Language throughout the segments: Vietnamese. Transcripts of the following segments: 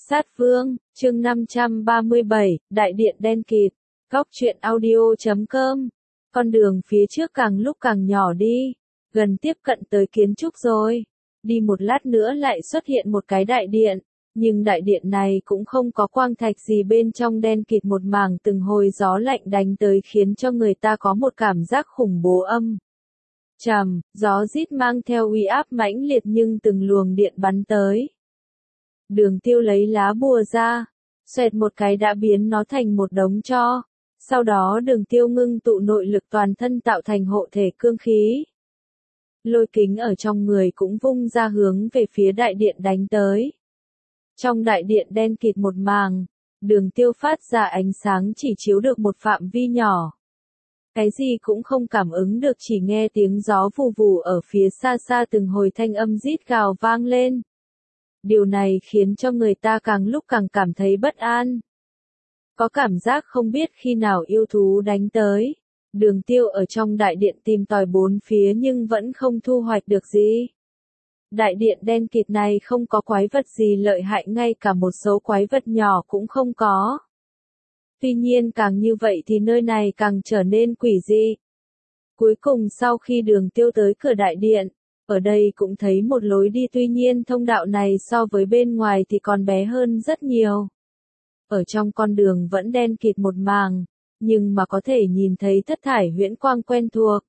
Sát Vương, chương 537, Đại điện đen kịt. Góc truyện audio.com. Con đường phía trước càng lúc càng nhỏ đi, gần tiếp cận tới kiến trúc rồi. Đi một lát nữa lại xuất hiện một cái đại điện, nhưng đại điện này cũng không có quang thạch gì, bên trong đen kịt một mảng, từng hồi gió lạnh đánh tới khiến cho người ta có một cảm giác khủng bố âm trầm, gió rít mang theo uy áp mãnh liệt nhưng từng luồng điện bắn tới. Đường Tiêu lấy lá bùa ra, xoẹt một cái đã biến nó thành một đống tro. Sau đó Đường Tiêu ngưng tụ nội lực toàn thân tạo thành hộ thể cương khí. Lôi kính ở trong người cũng vung ra hướng về phía đại điện đánh tới. Trong đại điện đen kịt một màng, Đường Tiêu phát ra ánh sáng chỉ chiếu được một phạm vi nhỏ. Cái gì cũng không cảm ứng được, chỉ nghe tiếng gió vù vù ở phía xa xa, từng hồi thanh âm rít gào vang lên. Điều này khiến cho người ta càng lúc càng cảm thấy bất an. Có cảm giác không biết khi nào yêu thú đánh tới. Đường Tiêu ở trong đại điện tìm tòi bốn phía nhưng vẫn không thu hoạch được gì. Đại điện đen kịt này không có quái vật gì lợi hại, ngay cả một số quái vật nhỏ cũng không có. Tuy nhiên càng như vậy thì nơi này càng trở nên quỷ dị. Cuối cùng sau khi Đường Tiêu tới cửa đại điện, ở đây cũng thấy một lối đi, tuy nhiên thông đạo này so với bên ngoài thì còn bé hơn rất nhiều. Ở trong con đường vẫn đen kịt một màng, nhưng mà có thể nhìn thấy thất thải huyễn quang quen thuộc.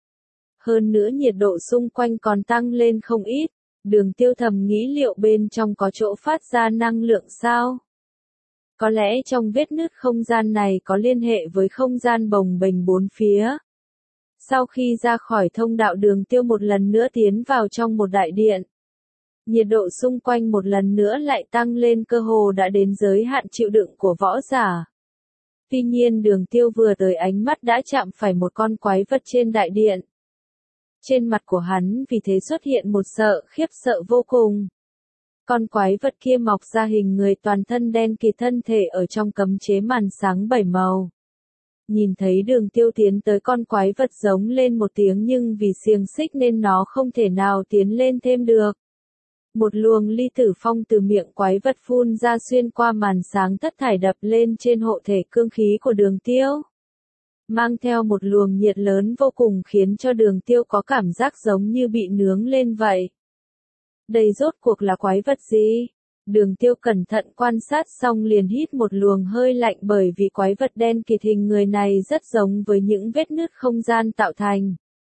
Hơn nữa nhiệt độ xung quanh còn tăng lên không ít. Đường Tiêu thầm nghĩ liệu bên trong có chỗ phát ra năng lượng sao? Có lẽ trong vết nứt không gian này có liên hệ với không gian bồng bềnh bốn phía. Sau khi ra khỏi thông đạo, Đường Tiêu một lần nữa tiến vào trong một đại điện. Nhiệt độ xung quanh một lần nữa lại tăng lên, cơ hồ đã đến giới hạn chịu đựng của võ giả. Tuy nhiên Đường Tiêu vừa tới, ánh mắt đã chạm phải một con quái vật trên đại điện. Trên mặt của hắn vì thế xuất hiện một sợ khiếp sợ vô cùng. Con quái vật kia mọc ra hình người, toàn thân đen kịt, thân thể ở trong cấm chế màn sáng 7 màu. Nhìn thấy Đường Tiêu tiến tới, con quái vật giống lên một tiếng nhưng vì xiềng xích nên nó không thể nào tiến lên thêm được. Một luồng ly tử phong từ miệng quái vật phun ra, xuyên qua màn sáng thất thải đập lên trên hộ thể cương khí của Đường Tiêu. Mang theo một luồng nhiệt lớn vô cùng khiến cho Đường Tiêu có cảm giác giống như bị nướng lên vậy. Đây rốt cuộc là quái vật gì? Đường Tiêu cẩn thận quan sát xong liền hít một luồng hơi lạnh, bởi vì quái vật đen kịt hình người này rất giống với những vết nứt không gian tạo thành.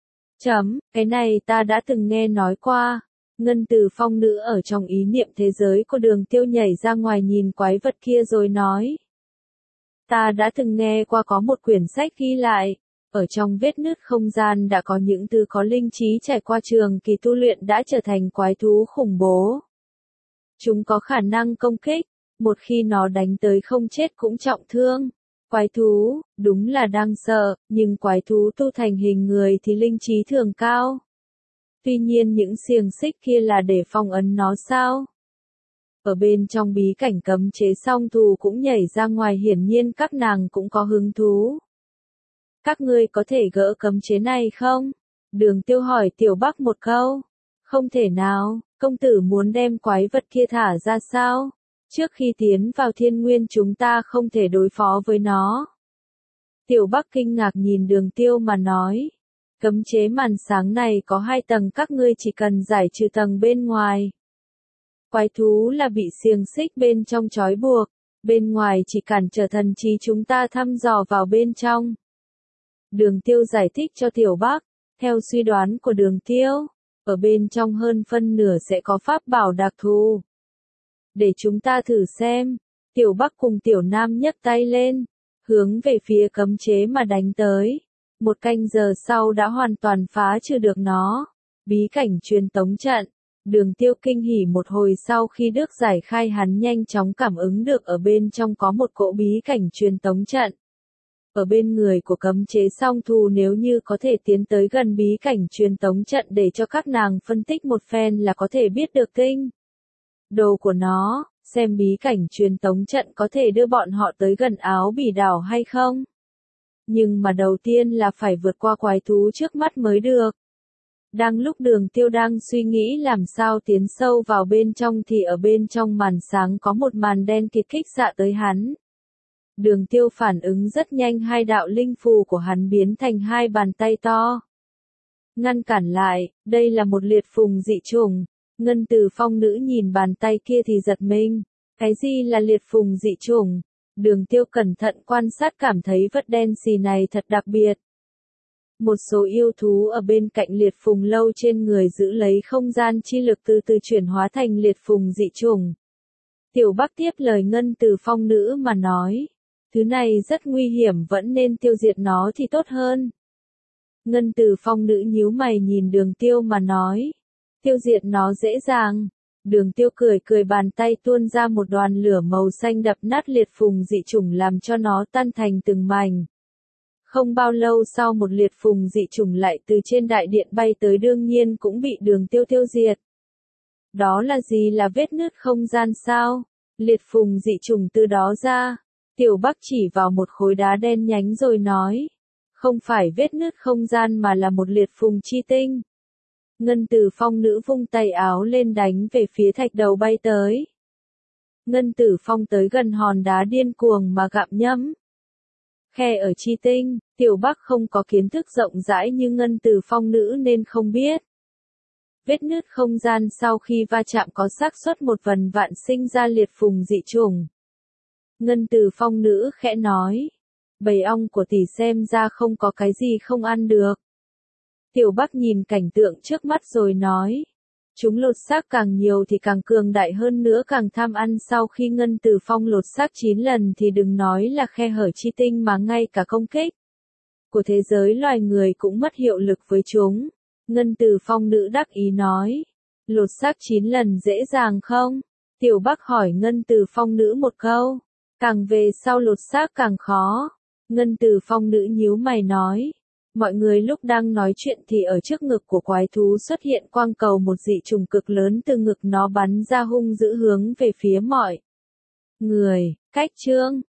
Cái này ta đã từng nghe nói qua. Ngân Từ Phong Nữ ở trong ý niệm thế giới của Đường Tiêu nhảy ra ngoài nhìn quái vật kia rồi nói. Ta đã từng nghe qua có một quyển sách ghi lại, ở trong vết nứt không gian đã có những thứ có linh trí trải qua trường kỳ tu luyện đã trở thành quái thú khủng bố. Chúng có khả năng công kích, một khi nó đánh tới không chết cũng trọng thương. Quái thú, đúng là đáng sợ, nhưng quái thú tu thành hình người thì linh trí thường cao. Tuy nhiên những xiềng xích kia là để phong ấn nó sao? Ở bên trong bí cảnh cấm chế, song thù cũng nhảy ra ngoài, hiển nhiên các nàng cũng có hứng thú. Các ngươi có thể gỡ cấm chế này không? Đường Tiêu hỏi Tiểu Bắc một câu. Không thể nào, công tử muốn đem quái vật kia thả ra sao? Trước khi tiến vào thiên nguyên chúng ta không thể đối phó với nó. Tiểu Bắc kinh ngạc nhìn Đường Tiêu mà nói. Cấm chế màn sáng này có 2 tầng, các ngươi chỉ cần giải trừ tầng bên ngoài. Quái thú là bị xiềng xích bên trong trói buộc, bên ngoài chỉ cản trở thần trí chúng ta thăm dò vào bên trong. Đường Tiêu giải thích cho Tiểu Bắc, theo suy đoán của Đường Tiêu, ở bên trong hơn phân nửa sẽ có pháp bảo đặc thù. Để chúng ta thử xem. Tiểu Bắc cùng Tiểu Nam nhấc tay lên, hướng về phía cấm chế mà đánh tới. 1 canh giờ sau đã hoàn toàn phá trừ được nó. Bí cảnh truyền tống trận. Đường Tiêu kinh hỉ một hồi, sau khi được giải khai hắn nhanh chóng cảm ứng được ở bên trong có một cỗ bí cảnh truyền tống trận. Ở bên người của cấm chế song thù nếu như có thể tiến tới gần bí cảnh truyền tống trận để cho các nàng phân tích một phen là có thể biết được tinh đồ của nó, xem bí cảnh truyền tống trận có thể đưa bọn họ tới gần Áo Bỉ đảo hay không. Nhưng mà đầu tiên là phải vượt qua quái thú trước mắt mới được. Đang lúc Đường Tiêu đang suy nghĩ làm sao tiến sâu vào bên trong thì ở bên trong màn sáng có một màn đen kịt kích xạ tới hắn. Đường Tiêu phản ứng rất nhanh, hai đạo linh phù của hắn biến thành hai bàn tay to. Ngăn cản lại, đây là một liệt phùng dị chủng. Ngân Từ Phong nữ nhìn bàn tay kia thì giật mình. Cái gì là liệt phùng dị chủng? Đường Tiêu cẩn thận quan sát cảm thấy vật đen xì này thật đặc biệt. Một số yêu thú ở bên cạnh liệt phùng lâu trên người giữ lấy không gian chi lực từ từ chuyển hóa thành liệt phùng dị chủng. Tiểu Bắc tiếp lời Ngân Từ Phong nữ mà nói. Thứ này rất nguy hiểm, vẫn nên tiêu diệt nó thì tốt hơn. Ngân Từ Phong nữ nhíu mày nhìn Đường Tiêu mà nói. Tiêu diệt nó dễ dàng. Đường Tiêu cười cười, bàn tay tuôn ra một đoàn lửa màu xanh đập nát liệt phùng dị chủng làm cho nó tan thành từng mảnh. Không bao lâu sau một liệt phùng dị chủng lại từ trên đại điện bay tới, đương nhiên cũng bị Đường Tiêu tiêu diệt. Đó là gì, là vết nứt không gian sao? Liệt phùng dị chủng từ đó ra. Tiểu Bắc chỉ vào một khối đá đen nhánh rồi nói. Không phải vết nứt không gian mà là một liệt phùng chi tinh. Ngân Từ Phong nữ vung tay áo lên đánh về phía thạch đầu bay tới. Ngân Từ Phong tới gần hòn đá điên cuồng mà gặm nhấm. Khe ở chi tinh, Tiểu Bắc không có kiến thức rộng rãi như Ngân Từ Phong nữ nên không biết. Vết nứt không gian sau khi va chạm có xác suất 1/1000 sinh ra liệt phùng dị chủng. Ngân Từ Phong nữ khẽ nói. Bầy ong của tỷ xem ra không có cái gì không ăn được. Tiểu Bắc nhìn cảnh tượng trước mắt rồi nói. Chúng lột xác càng nhiều thì càng cường đại, hơn nữa càng tham ăn. Sau khi Ngân Từ Phong lột xác 9 lần thì đừng nói là khe hở chi tinh mà ngay cả công kích của thế giới loài người cũng mất hiệu lực với chúng. Ngân Từ Phong nữ đắc ý nói. Lột xác 9 lần dễ dàng không? Tiểu Bắc hỏi Ngân Từ Phong nữ một câu. Càng về sau lột xác càng khó. Ngân Từ Phong nữ nhíu mày nói. Mọi người lúc đang nói chuyện thì ở trước ngực của quái thú xuất hiện quang cầu, một dị trùng cực lớn từ ngực nó bắn ra hung dữ hướng về phía mọi người. Cách chương